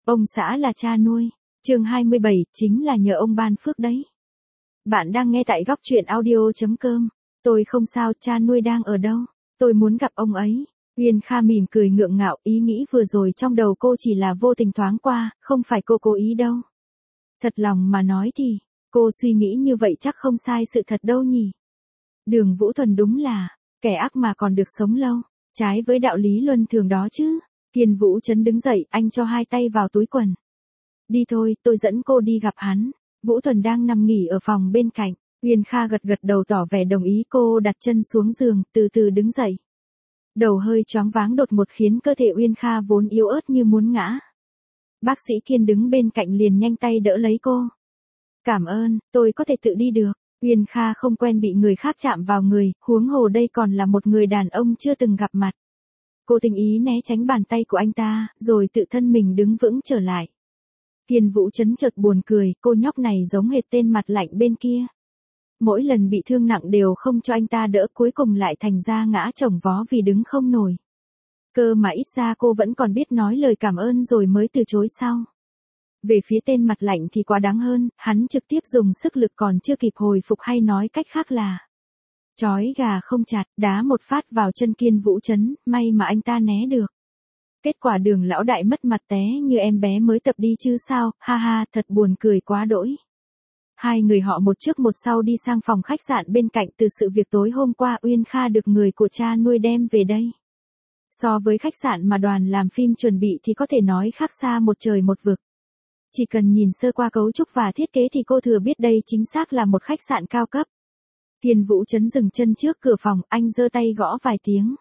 Ông xã là cha nuôi. Chương 27, chính là nhờ ông ban phước đấy. Bạn đang nghe tại góc truyện audio.com. Tôi không sao, cha nuôi đang ở đâu? Tôi muốn gặp ông ấy. Uyên Kha mỉm cười ngượng ngạo, ý nghĩ vừa rồi trong đầu cô chỉ là vô tình thoáng qua, không phải cô cố ý đâu. Thật lòng mà nói thì, cô suy nghĩ như vậy chắc không sai sự thật đâu nhỉ. Đường Vũ Thuần đúng là, kẻ ác mà còn được sống lâu, trái với đạo lý luân thường đó chứ. Kiên Vũ Trấn đứng dậy, anh cho hai tay vào túi quần. Đi thôi, tôi dẫn cô đi gặp hắn. Vũ Thuần đang nằm nghỉ ở phòng bên cạnh. Uyên Kha gật gật đầu tỏ vẻ đồng ý, cô đặt chân xuống giường, từ từ đứng dậy. Đầu hơi choáng váng đột ngột khiến cơ thể Uyên Kha vốn yếu ớt như muốn ngã. Bác sĩ Kiên đứng bên cạnh liền nhanh tay đỡ lấy cô. Cảm ơn, tôi có thể tự đi được. Uyên Kha không quen bị người khác chạm vào người, huống hồ đây còn là một người đàn ông chưa từng gặp mặt. Cô tình ý né tránh bàn tay của anh ta, rồi tự thân mình đứng vững trở lại. Kiên Vũ Trấn chợt buồn cười, cô nhóc này giống hệt tên mặt lạnh bên kia. Mỗi lần bị thương nặng đều không cho anh ta đỡ, cuối cùng lại thành ra ngã chồng vó vì đứng không nổi. Cơ mà ít ra cô vẫn còn biết nói lời cảm ơn rồi mới từ chối sau. Về phía tên mặt lạnh thì quá đáng hơn, hắn trực tiếp dùng sức lực còn chưa kịp hồi phục, hay nói cách khác là chói gà không chặt, đá một phát vào chân Kiên Vũ Trấn, may mà anh ta né được. Kết quả Đường lão đại mất mặt té như em bé mới tập đi chứ sao, ha ha, thật buồn cười quá đỗi. Hai người họ một trước một sau đi sang phòng khách sạn bên cạnh. Từ sự việc tối hôm qua, Uyên Kha được người của cha nuôi đem về đây. So với khách sạn mà đoàn làm phim chuẩn bị thì có thể nói khác xa một trời một vực. Chỉ cần nhìn sơ qua cấu trúc và thiết kế thì cô thừa biết đây chính xác là một khách sạn cao cấp. Kiên Vũ Trấn dừng chân trước cửa phòng, anh giơ tay gõ vài tiếng.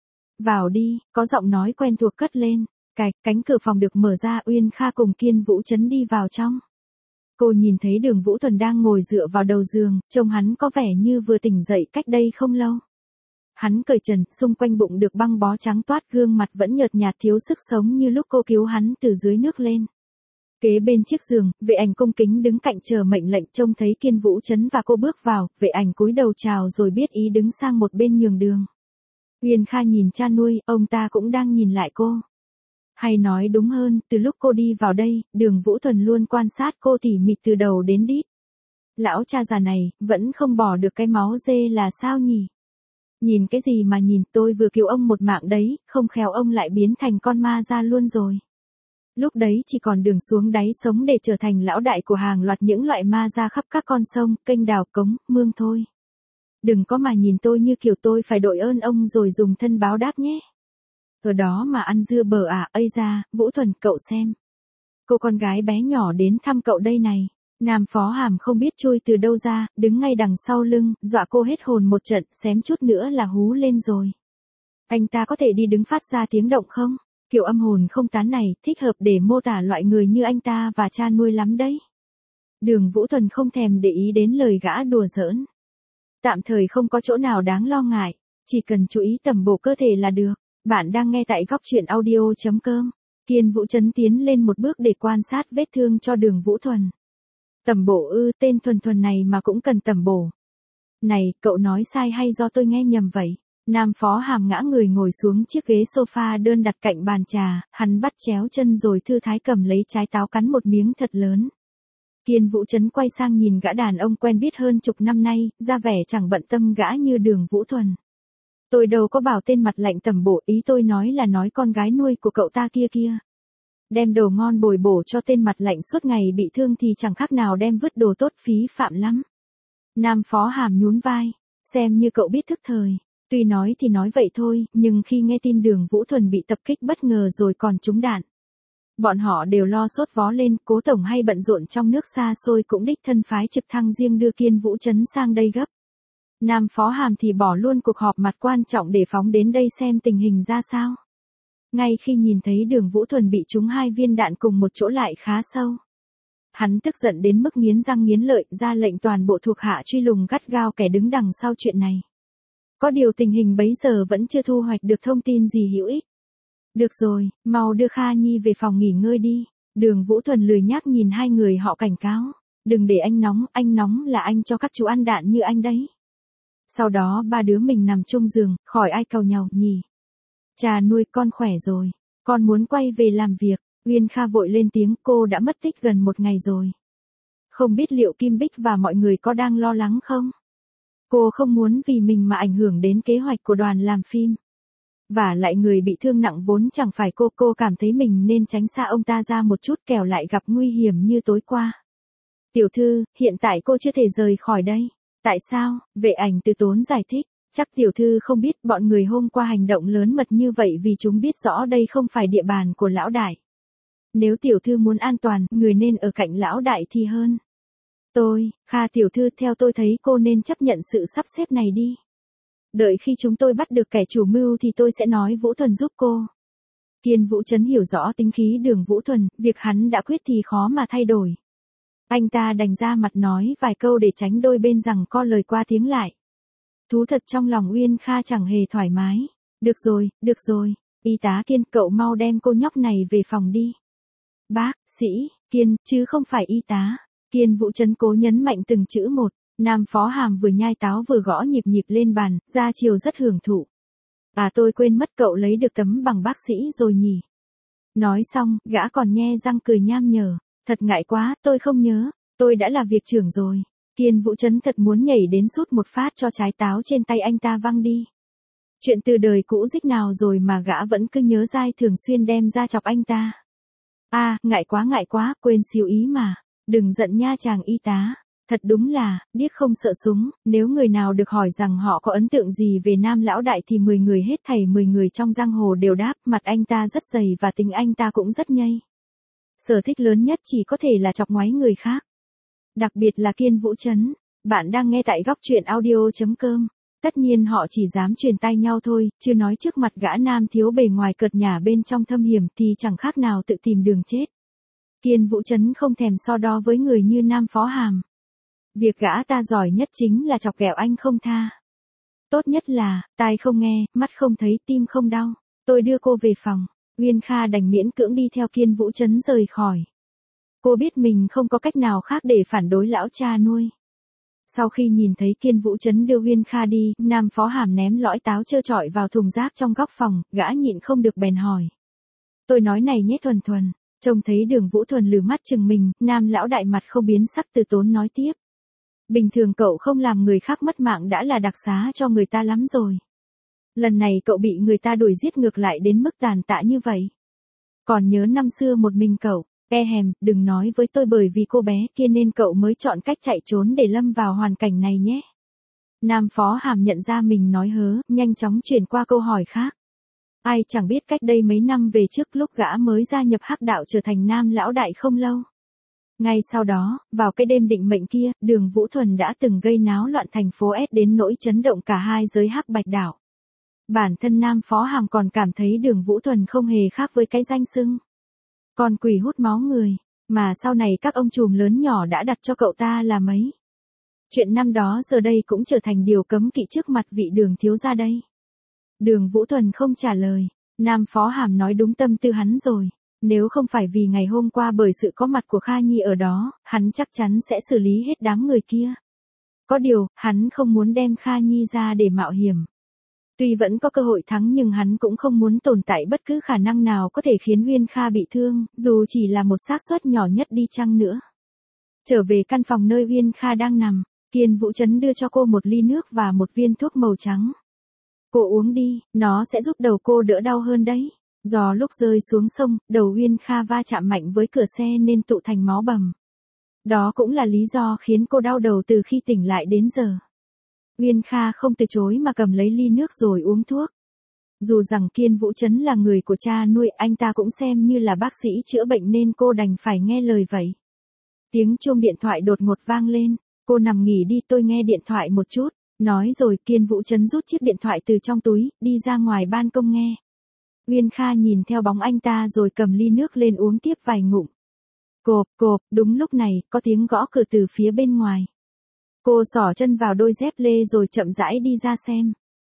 Vào đi, có giọng nói quen thuộc cất lên. Cạch, cánh cửa phòng được mở ra, Uyên Kha cùng Kiên Vũ Trấn đi vào trong. Cô nhìn thấy Đường Vũ Thuần đang ngồi dựa vào đầu giường, trông hắn có vẻ như vừa tỉnh dậy cách đây không lâu. Hắn cởi trần, xung quanh bụng được băng bó trắng toát, gương mặt vẫn nhợt nhạt thiếu sức sống như lúc cô cứu hắn từ dưới nước lên. Kế bên chiếc giường, vệ ảnh cung kính đứng cạnh chờ mệnh lệnh. Trông thấy Kiên Vũ Trấn và cô bước vào, vệ ảnh cúi đầu chào rồi biết ý đứng sang một bên nhường đường. Uyên Kha nhìn cha nuôi, ông ta cũng đang nhìn lại cô. Hay nói đúng hơn, từ lúc cô đi vào đây, Đường Vũ Thuần luôn quan sát cô tỉ mỉ từ đầu đến đít. Lão cha già này, vẫn không bỏ được cái máu dê là sao nhỉ? Nhìn cái gì mà nhìn, tôi vừa cứu ông một mạng đấy, không khéo ông lại biến thành con ma ra luôn rồi. Lúc đấy chỉ còn đường xuống đáy sống để trở thành lão đại của hàng loạt những loại ma ra khắp các con sông, kênh đào, cống, mương thôi. Đừng có mà nhìn tôi như kiểu tôi phải đội ơn ông rồi dùng thân báo đáp nhé. Ở đó mà ăn dưa bờ à, ây ra, Vũ Thuần, cậu xem. Cô con gái bé nhỏ đến thăm cậu đây này. Nam Phó Hàm không biết chui từ đâu ra, đứng ngay đằng sau lưng, dọa cô hết hồn một trận, xém chút nữa là hú lên rồi. Anh ta có thể đi đứng phát ra tiếng động không? Kiểu âm hồn không tán này, thích hợp để mô tả loại người như anh ta và cha nuôi lắm đấy. Đường Vũ Thuần không thèm để ý đến lời gã đùa giỡn. Tạm thời không có chỗ nào đáng lo ngại, chỉ cần chú ý tầm bổ cơ thể là được. Bạn đang nghe tại góc truyện audio.com. Kiên Vũ Trấn tiến lên một bước để quan sát vết thương cho Đường Vũ Thuần. Tầm bổ ư, tên Thuần Thuần này mà cũng cần tầm bổ. Này, cậu nói sai hay do tôi nghe nhầm vậy? Nam Phó Hàm ngã người ngồi xuống chiếc ghế sofa đơn đặt cạnh bàn trà, hắn bắt chéo chân rồi thư thái cầm lấy trái táo cắn một miếng thật lớn. Kiên Vũ Trấn quay sang nhìn gã đàn ông quen biết hơn chục năm nay, ra vẻ chẳng bận tâm gã như Đường Vũ Thuần. Tôi đâu có bảo tên mặt lạnh tầm bổ, ý tôi nói là nói con gái nuôi của cậu ta kia kia. Đem đồ ngon bồi bổ cho tên mặt lạnh suốt ngày bị thương thì chẳng khác nào đem vứt đồ tốt, phí phạm lắm. Nam Phó Hàm nhún vai, xem như cậu biết thức thời. Tuy nói thì nói vậy thôi, nhưng khi nghe tin Đường Vũ Thuần bị tập kích bất ngờ rồi còn trúng đạn. Bọn họ đều lo sốt vó lên, Cố tổng hay bận rộn trong nước xa xôi cũng đích thân phái trực thăng riêng đưa Kiên Vũ Trấn sang đây gấp. Nam Phó Hàm thì bỏ luôn cuộc họp mặt quan trọng để phóng đến đây xem tình hình ra sao. Ngay khi nhìn thấy Đường Vũ Thuần bị trúng 2 viên đạn cùng một chỗ lại khá sâu. Hắn tức giận đến mức nghiến răng nghiến lợi, ra lệnh toàn bộ thuộc hạ truy lùng gắt gao kẻ đứng đằng sau chuyện này. Có điều tình hình bấy giờ vẫn chưa thu hoạch được thông tin gì hữu ích. Được rồi, mau đưa Kha Nhi về phòng nghỉ ngơi đi. Đường Vũ Thuần lười nhác nhìn hai người họ cảnh cáo. Đừng để anh nóng là anh cho các chú ăn đạn như anh đấy. Sau đó ba đứa mình nằm chung giường, khỏi ai cầu nhau nhỉ. Cha nuôi, con khỏe rồi, con muốn quay về làm việc. Uyên Kha vội lên tiếng, cô đã mất tích gần 1 ngày rồi. Không biết liệu Kim Bích và mọi người có đang lo lắng không? Cô không muốn vì mình mà ảnh hưởng đến kế hoạch của đoàn làm phim. Và lại người bị thương nặng vốn chẳng phải cô cảm thấy mình nên tránh xa ông ta ra một chút kẻo lại gặp nguy hiểm như tối qua. Tiểu thư, hiện tại cô chưa thể rời khỏi đây. Tại sao? Vệ ảnh từ tốn giải thích. Chắc tiểu thư không biết bọn người hôm qua hành động lớn mật như vậy vì chúng biết rõ đây không phải địa bàn của lão đại. Nếu tiểu thư muốn an toàn, người nên ở cạnh lão đại thì hơn. Kha tiểu thư, theo tôi thấy cô nên chấp nhận sự sắp xếp này đi. Đợi khi chúng tôi bắt được kẻ chủ mưu thì tôi sẽ nói Vũ Thuần giúp cô. Kiên Vũ Trấn hiểu rõ tính khí Đường Vũ Thuần, việc hắn đã quyết thì khó mà thay đổi. Anh ta đành ra mặt nói vài câu để tránh đôi bên giằng co lời qua tiếng lại. Thú thật trong lòng Uyên Kha chẳng hề thoải mái. Được rồi, y tá Kiên, cậu mau đem cô nhóc này về phòng đi. Bác sĩ Kiên, chứ không phải y tá. Kiên Vũ Trấn cố nhấn mạnh từng chữ một. Nam Phó Hàm vừa nhai táo vừa gõ nhịp lên bàn, ra chiều rất hưởng thụ. À, tôi quên mất cậu lấy được tấm bằng bác sĩ rồi nhỉ. Nói xong, gã còn nhe răng cười nham nhở. Thật ngại quá, tôi không nhớ. Tôi đã là việc trưởng rồi. Kiên Vũ Trấn thật muốn nhảy đến sút một phát cho trái táo trên tay anh ta văng đi. Chuyện từ đời cũ dích nào rồi mà gã vẫn cứ nhớ dai, thường xuyên đem ra chọc anh ta. À, ngại quá, quên xíu ý mà. Đừng giận nha chàng y tá. Thật đúng là, điếc không sợ súng, nếu người nào được hỏi rằng họ có ấn tượng gì về Nam lão đại thì 10 người hết thảy 10 người trong giang hồ đều đáp, mặt anh ta rất dày và tính anh ta cũng rất nhây. Sở thích lớn nhất chỉ có thể là chọc ngoáy người khác. Đặc biệt là Kiên Vũ Trấn. Bạn đang nghe tại góc truyện audio.com. Tất nhiên họ chỉ dám truyền tai nhau thôi, chưa nói trước mặt gã nam thiếu bề ngoài cợt nhả bên trong thâm hiểm thì chẳng khác nào tự tìm đường chết. Kiên Vũ Trấn không thèm so đo với người như Nam Phó Hàm. Việc gã ta giỏi nhất chính là chọc ghẹo anh không tha. Tốt nhất là, tai không nghe, mắt không thấy, tim không đau. Tôi đưa cô về phòng. Uyên Kha đành miễn cưỡng đi theo Kiên Vũ Trấn rời khỏi. Cô biết mình không có cách nào khác để phản đối lão cha nuôi. Sau khi nhìn thấy Kiên Vũ Trấn đưa Uyên Kha đi, Nam Phó Hàm ném lõi táo trơ trọi vào thùng rác trong góc phòng, gã nhịn không được bèn hỏi. Tôi nói này nhé Thuần Thuần. Trông thấy Đường Vũ Thuần lừ mắt chừng mình, Nam lão đại mặt không biến sắc từ tốn nói tiếp. Bình thường cậu không làm người khác mất mạng đã là đặc xá cho người ta lắm rồi. Lần này cậu bị người ta đuổi giết ngược lại đến mức tàn tạ như vậy. Còn nhớ năm xưa một mình cậu, đừng nói với tôi bởi vì cô bé kia nên cậu mới chọn cách chạy trốn để lâm vào hoàn cảnh này nhé. Nam Phó Hàm nhận ra mình nói hớ, nhanh chóng chuyển qua câu hỏi khác. Ai chẳng biết cách đây mấy năm về trước lúc gã mới gia nhập hắc đạo trở thành Nam lão đại không lâu. Ngay sau đó, vào cái đêm định mệnh kia, Đường Vũ Thuần đã từng gây náo loạn thành phố S đến nỗi chấn động cả hai giới hắc bạch đảo. Bản thân Nam Phó Hàm còn cảm thấy Đường Vũ Thuần không hề khác với cái danh xưng con quỷ hút máu người, mà sau này các ông trùm lớn nhỏ đã đặt cho cậu ta là mấy. Chuyện năm đó giờ đây cũng trở thành điều cấm kỵ trước mặt vị Đường thiếu gia đây. Đường Vũ Thuần không trả lời, Nam Phó Hàm nói đúng tâm tư hắn rồi. Nếu không phải vì ngày hôm qua bởi sự có mặt của Kha Nhi ở đó, hắn chắc chắn sẽ xử lý hết đám người kia. Có điều, hắn không muốn đem Kha Nhi ra để mạo hiểm. Tuy vẫn có cơ hội thắng nhưng hắn cũng không muốn tồn tại bất cứ khả năng nào có thể khiến Uyên Kha bị thương, dù chỉ là một xác suất nhỏ nhất đi chăng nữa. Trở về căn phòng nơi Uyên Kha đang nằm, Kiên Vũ Trấn đưa cho cô một ly nước và một viên thuốc màu trắng. Cô uống đi, nó sẽ giúp đầu cô đỡ đau hơn đấy. Do lúc rơi xuống sông, đầu Uyên Kha va chạm mạnh với cửa xe nên tụ thành máu bầm. Đó cũng là lý do khiến cô đau đầu từ khi tỉnh lại đến giờ. Uyên Kha không từ chối mà cầm lấy ly nước rồi uống thuốc. Dù rằng Kiên Vũ Trấn là người của cha nuôi, anh ta cũng xem như là bác sĩ chữa bệnh nên cô đành phải nghe lời vậy. Tiếng chuông điện thoại đột ngột vang lên, cô nằm nghỉ đi, tôi nghe điện thoại một chút. Nói rồi Kiên Vũ Trấn rút chiếc điện thoại từ trong túi, đi ra ngoài ban công nghe. Uyên Kha nhìn theo bóng anh ta rồi cầm ly nước lên uống tiếp vài ngụm. Cộp, đúng lúc này, có tiếng gõ cửa từ phía bên ngoài. Cô xỏ chân vào đôi dép lê rồi chậm rãi đi ra xem.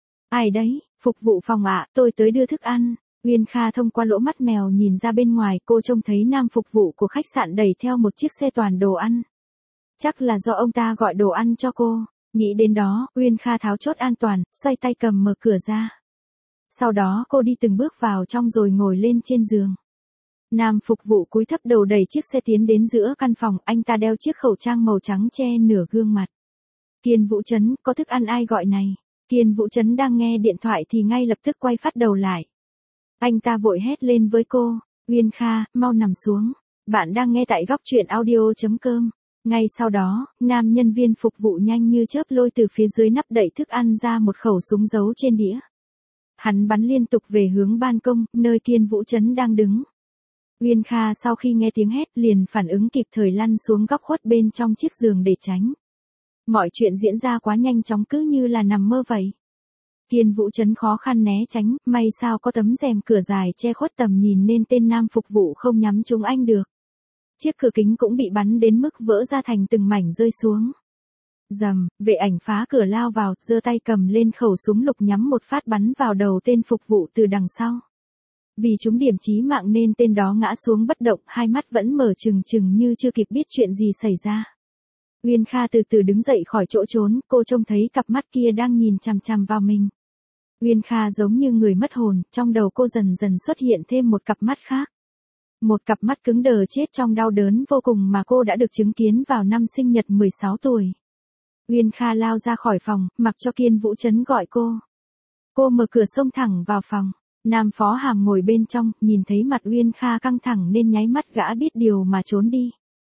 Ai đấy, phục vụ phòng ạ, tôi tới đưa thức ăn. Uyên Kha thông qua lỗ mắt mèo nhìn ra bên ngoài, cô trông thấy nam phục vụ của khách sạn đẩy theo một chiếc xe toàn đồ ăn. Chắc là do ông ta gọi đồ ăn cho cô. Nghĩ đến đó, Uyên Kha tháo chốt an toàn, xoay tay cầm mở cửa ra. Sau đó cô đi từng bước vào trong rồi ngồi lên trên giường. Nam phục vụ cúi thấp đầu đẩy chiếc xe tiến đến giữa căn phòng, anh ta đeo chiếc khẩu trang màu trắng che nửa gương mặt. Kiên Vũ Trấn, có thức ăn ai gọi này? Kiên Vũ Trấn đang nghe điện thoại thì ngay lập tức quay phát đầu lại. Anh ta vội hét lên với cô, Uyên Kha, mau nằm xuống. Bạn đang nghe tại góc truyện audio.com. Ngay sau đó, nam nhân viên phục vụ nhanh như chớp lôi từ phía dưới nắp đậy thức ăn ra một khẩu súng giấu trên đĩa. Hắn bắn liên tục về hướng ban công, nơi Kiên Vũ Trấn đang đứng. Uyên Kha sau khi nghe tiếng hét liền phản ứng kịp thời lăn xuống góc khuất bên trong chiếc giường để tránh. Mọi chuyện diễn ra quá nhanh chóng cứ như là nằm mơ vậy. Kiên Vũ Trấn khó khăn né tránh, may sao có tấm rèm cửa dài che khuất tầm nhìn nên tên nam phục vụ không nhắm trúng anh được. Chiếc cửa kính cũng bị bắn đến mức vỡ ra thành từng mảnh rơi xuống. Rầm, vệ ảnh phá cửa lao vào, giơ tay cầm lên khẩu súng lục nhắm một phát bắn vào đầu tên phục vụ từ đằng sau. Vì trúng điểm chí mạng nên tên đó ngã xuống bất động, hai mắt vẫn mở trừng trừng như chưa kịp biết chuyện gì xảy ra. Uyên Kha từ từ đứng dậy khỏi chỗ trốn, cô trông thấy cặp mắt kia đang nhìn chằm chằm vào mình. Uyên Kha giống như người mất hồn, trong đầu cô dần dần xuất hiện thêm một cặp mắt khác. Một cặp mắt cứng đờ chết trong đau đớn vô cùng mà cô đã được chứng kiến vào năm sinh nhật 16 tuổi. Uyên Kha lao ra khỏi phòng, mặc cho Kiên Vũ Trấn gọi cô. Cô mở cửa xông thẳng vào phòng. Nam Phó Hàm ngồi bên trong, nhìn thấy mặt Uyên Kha căng thẳng nên nháy mắt gã biết điều mà trốn đi.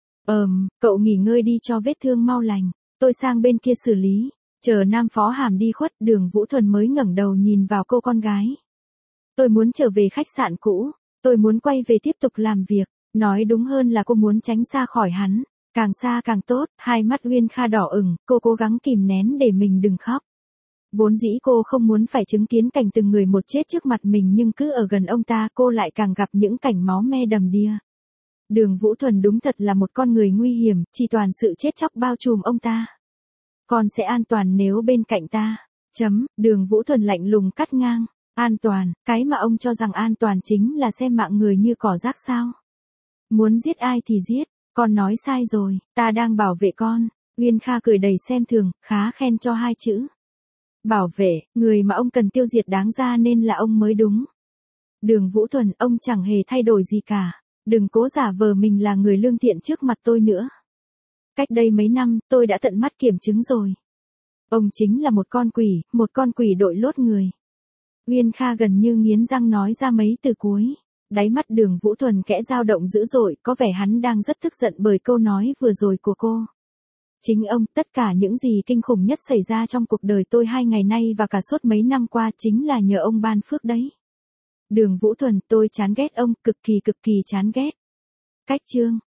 Cậu nghỉ ngơi đi cho vết thương mau lành, tôi sang bên kia xử lý. Chờ Nam Phó Hàm đi khuất, Đường Vũ Thuần mới ngẩng đầu nhìn vào cô con gái. Tôi muốn trở về khách sạn cũ, tôi muốn quay về tiếp tục làm việc, nói đúng hơn là cô muốn tránh xa khỏi hắn, càng xa càng tốt. Hai mắt Uyên Kha đỏ ửng, cô cố gắng kìm nén để mình đừng khóc. Vốn dĩ cô không muốn phải chứng kiến cảnh từng người một chết trước mặt mình nhưng cứ ở gần ông ta cô lại càng gặp những cảnh máu me đầm đìa. Đường Vũ Thuần đúng thật là một con người nguy hiểm, chỉ toàn sự chết chóc bao trùm ông ta. Con sẽ an toàn nếu bên cạnh ta. Đường Vũ Thuần lạnh lùng cắt ngang. An toàn, cái mà ông cho rằng an toàn chính là xem mạng người như cỏ rác sao. Muốn giết ai thì giết, con nói sai rồi, ta đang bảo vệ con. Uyên Kha cười đầy xem thường, khá khen cho hai chữ. Bảo vệ, người mà ông cần tiêu diệt đáng ra nên là ông mới đúng. Đường Vũ Thuần, ông chẳng hề thay đổi gì cả. Đừng cố giả vờ mình là người lương thiện trước mặt tôi nữa. Cách đây mấy năm, tôi đã tận mắt kiểm chứng rồi. Ông chính là một con quỷ đội lốt người. Uyên Kha gần như nghiến răng nói ra mấy từ cuối. Đáy mắt Đường Vũ Thuần kẽ dao động dữ dội, có vẻ hắn đang rất tức giận bởi câu nói vừa rồi của cô. Chính ông, tất cả những gì kinh khủng nhất xảy ra trong cuộc đời tôi 2 ngày nay và cả suốt mấy năm qua chính là nhờ ông ban phước đấy. Đường Vũ Thuần, tôi chán ghét ông, cực kỳ chán ghét. Cách chương